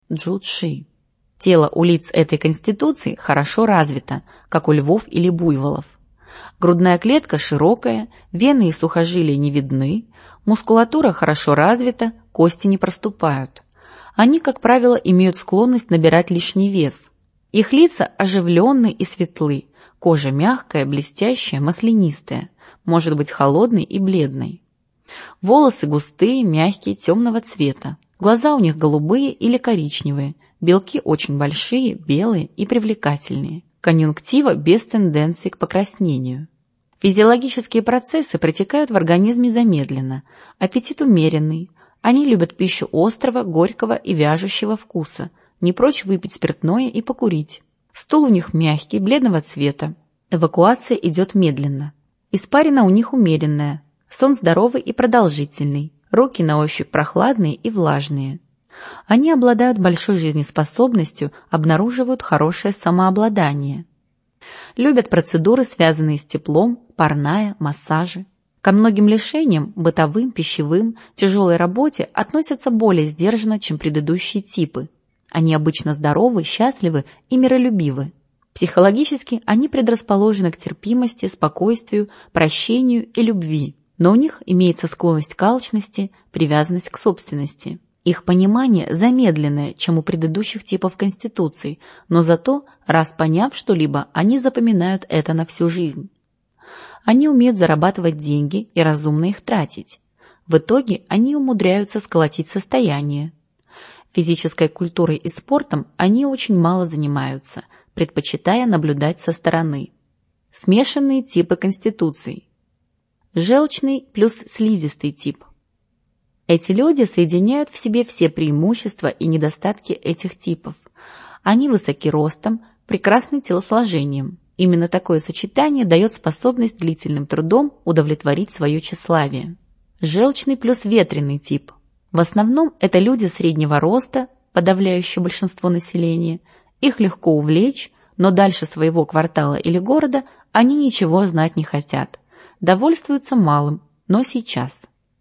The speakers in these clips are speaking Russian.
Джу-Ши. Тело у лиц этой конституции хорошо развито, как у львов или буйволов. Грудная клетка широкая, вены и сухожилия не видны, мускулатура хорошо развита, кости не проступают. Они, как правило, имеют склонность набирать лишний вес. Их лица оживленны и светлы, кожа мягкая, блестящая, маслянистая, может быть холодной и бледной. Волосы густые, мягкие, темного цвета. Глаза у них голубые или коричневые, белки очень большие, белые и привлекательные. Конъюнктива без тенденции к покраснению. Физиологические процессы протекают в организме замедленно, аппетит умеренный. Они любят пищу острого, горького и вяжущего вкуса, не прочь выпить спиртное и покурить. Стул у них мягкий, бледного цвета. Эвакуация идет медленно. Испарина у них умеренная. Сон здоровый и продолжительный. Руки на ощупь прохладные и влажные. Они обладают большой жизнеспособностью, обнаруживают хорошее самообладание. Любят процедуры, связанные с теплом, парная, массажи. Ко многим лишениям, бытовым, пищевым, тяжелой работе относятся более сдержанно, чем предыдущие типы. Они обычно здоровы, счастливы и миролюбивы. Психологически они предрасположены к терпимости, спокойствию, прощению и любви, но у них имеется склонность к алчности, привязанность к собственности. Их понимание замедленное, чем у предыдущих типов конституций, но зато, раз поняв что-либо, они запоминают это на всю жизнь. Они умеют зарабатывать деньги и разумно их тратить. В итоге они умудряются сколотить состояние. Физической культурой и спортом они очень мало занимаются, предпочитая наблюдать со стороны. Смешанные типы конституций. Желчный плюс слизистый тип. Эти люди соединяют в себе все преимущества и недостатки этих типов. Они высоки ростом, прекрасны телосложением. Именно такое сочетание дает способность длительным трудом удовлетворить свое тщеславие. Желчный плюс ветреный тип. В основном это люди среднего роста, подавляющее большинство населения. Их легко увлечь, но дальше своего квартала или города они ничего знать не хотят. Довольствуются малым, но сейчас.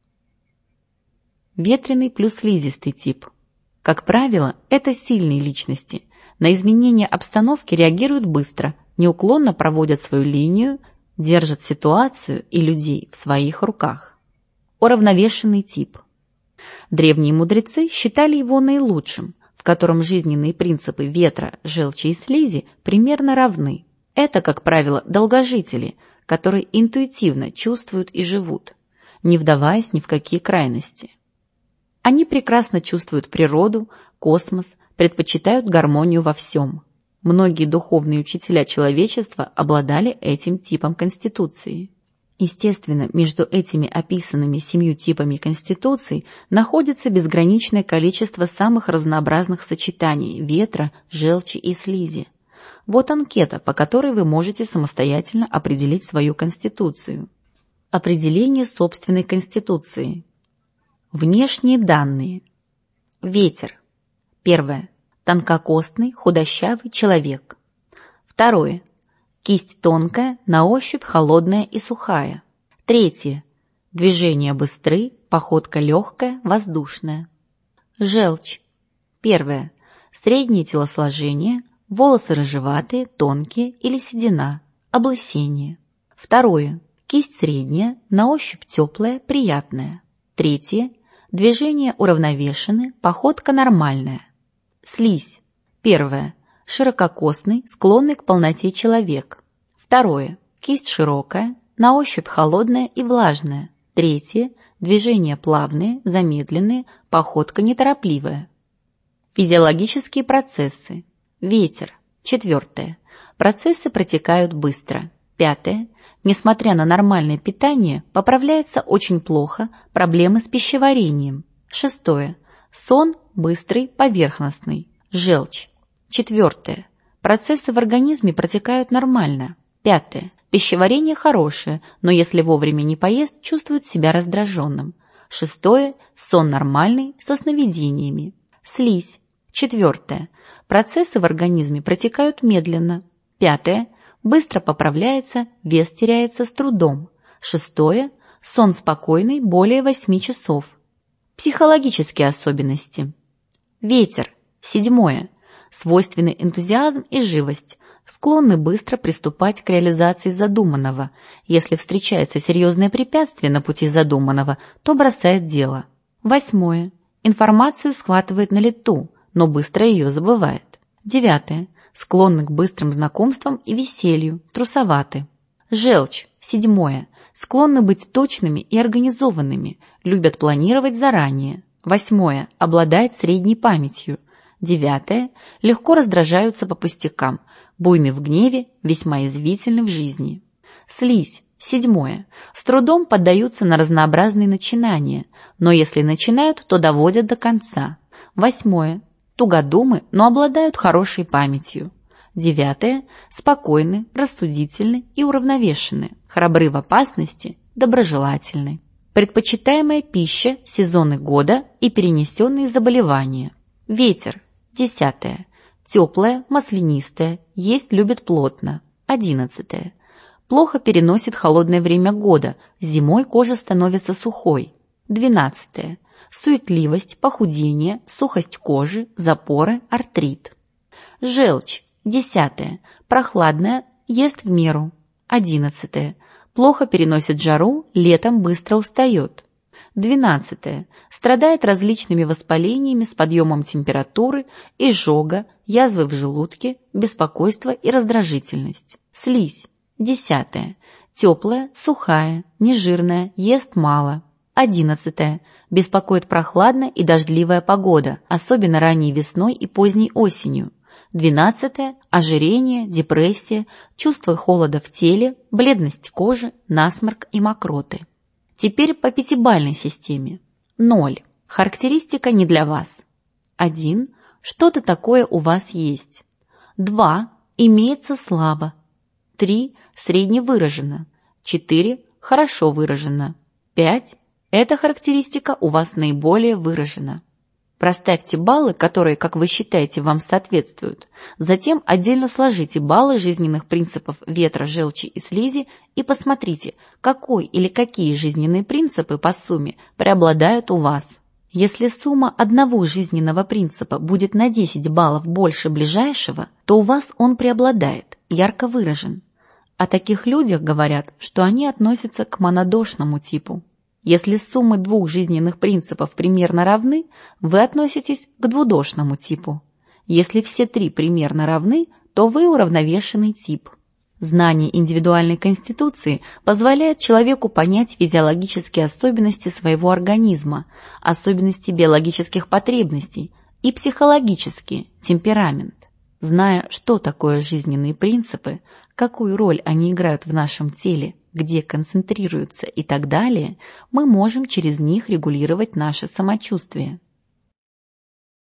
Ветреный плюс слизистый тип. Как правило, это сильные личности. На изменения обстановки реагируют быстро, неуклонно проводят свою линию, держат ситуацию и людей в своих руках. Уравновешенный тип. Древние мудрецы считали его наилучшим, в котором жизненные принципы ветра, желчи и слизи примерно равны. Это, как правило, долгожители, которые интуитивно чувствуют и живут, не вдаваясь ни в какие крайности. Они прекрасно чувствуют природу, космос, предпочитают гармонию во всем. Многие духовные учителя человечества обладали этим типом конституции. Естественно, между этими описанными 7 типами конституций находится безграничное количество самых разнообразных сочетаний ветра, желчи и слизи. Вот анкета, по которой вы можете самостоятельно определить свою конституцию. Определение собственной конституции. Внешние данные. Ветер. 1. Тонкокостный, худощавый человек. 2. Кисть тонкая, на ощупь холодная и сухая. 3. Движения быстры, походка легкая, воздушная. Желчь. 1. Среднее телосложение, волосы рыжеватые, тонкие или седина, облысение. 2. Кисть средняя, на ощупь теплая, приятная. 3. Движения уравновешены, походка нормальная. Слизь. 1. Ширококостный, склонный к полноте человек. 2. Кисть широкая, на ощупь холодная и влажная. 3. Движения плавные, замедленные, походка неторопливая. Физиологические процессы. Ветер. 4. Процессы протекают быстро. 5. Несмотря на нормальное питание, поправляется очень плохо, проблемы с пищеварением. 6. Сон быстрый, поверхностный. Желчь. 4. Процессы в организме протекают нормально. 5. Пищеварение хорошее, но если вовремя не поест, чувствует себя раздраженным. 6. Сон нормальный, со сновидениями. Слизь. 4. Процессы в организме протекают медленно. 5. Быстро поправляется, вес теряется с трудом. 6. Сон спокойный, более 8 часов. Психологические особенности. Ветер. 7. Свойственны энтузиазм и живость, склонны быстро приступать к реализации задуманного. Если встречается серьезное препятствие на пути задуманного, то бросает дело. 8. Информацию схватывает на лету, но быстро ее забывает. 9. Склонны к быстрым знакомствам и веселью, трусоваты. Желчь. 7. Склонны быть точными и организованными, любят планировать заранее. 8. Обладает средней памятью. 9. Легко раздражаются по пустякам, буйны в гневе, весьма язвительны в жизни. Слизь. 7. С трудом поддаются на разнообразные начинания, но если начинают, то доводят до конца. 8. Тугодумы, но обладают хорошей памятью. 9. Спокойны, рассудительны и уравновешены, храбры в опасности, доброжелательны. Предпочитаемая пища, сезоны года и перенесенные заболевания. Ветер. 10. Теплая, маслянистая, есть любит плотно. 11. Плохо переносит холодное время года, зимой кожа становится сухой. 12. Суетливость, похудение, сухость кожи, запоры, артрит. Желчь. 10. Прохладная, ест в меру. 11. Плохо переносит жару, летом быстро устает. 12. Страдает различными воспалениями с подъемом температуры, изжога, язвы в желудке, беспокойство и раздражительность. Слизь. 10. Теплая, сухая, нежирная, ест мало. 11. Беспокоит прохладная и дождливая погода, особенно ранней весной и поздней осенью. 12. Ожирение, депрессия, чувство холода в теле, бледность кожи, насморк и мокроты. Теперь по пятибалльной системе. 0. Характеристика не для вас. 1. Что-то такое у вас есть. 2. Имеется слабо. 3. Средневыражено. 4. Хорошо выражено. 5. Эта характеристика у вас наиболее выражена. Проставьте баллы, которые, как вы считаете, вам соответствуют. Затем отдельно сложите баллы жизненных принципов ветра, желчи и слизи и посмотрите, какой или какие жизненные принципы по сумме преобладают у вас. Если сумма одного жизненного принципа будет на 10 баллов больше ближайшего, то у вас он преобладает, ярко выражен. О таких людях говорят, что они относятся к монодошному типу. Если суммы двух жизненных принципов примерно равны, вы относитесь к двудошному типу. Если все три примерно равны, то вы уравновешенный тип. Знание индивидуальной конституции позволяет человеку понять физиологические особенности своего организма, особенности биологических потребностей и психологические, темперамент. Зная, что такое жизненные принципы, какую роль они играют в нашем теле, где концентрируются и так далее, мы можем через них регулировать наше самочувствие.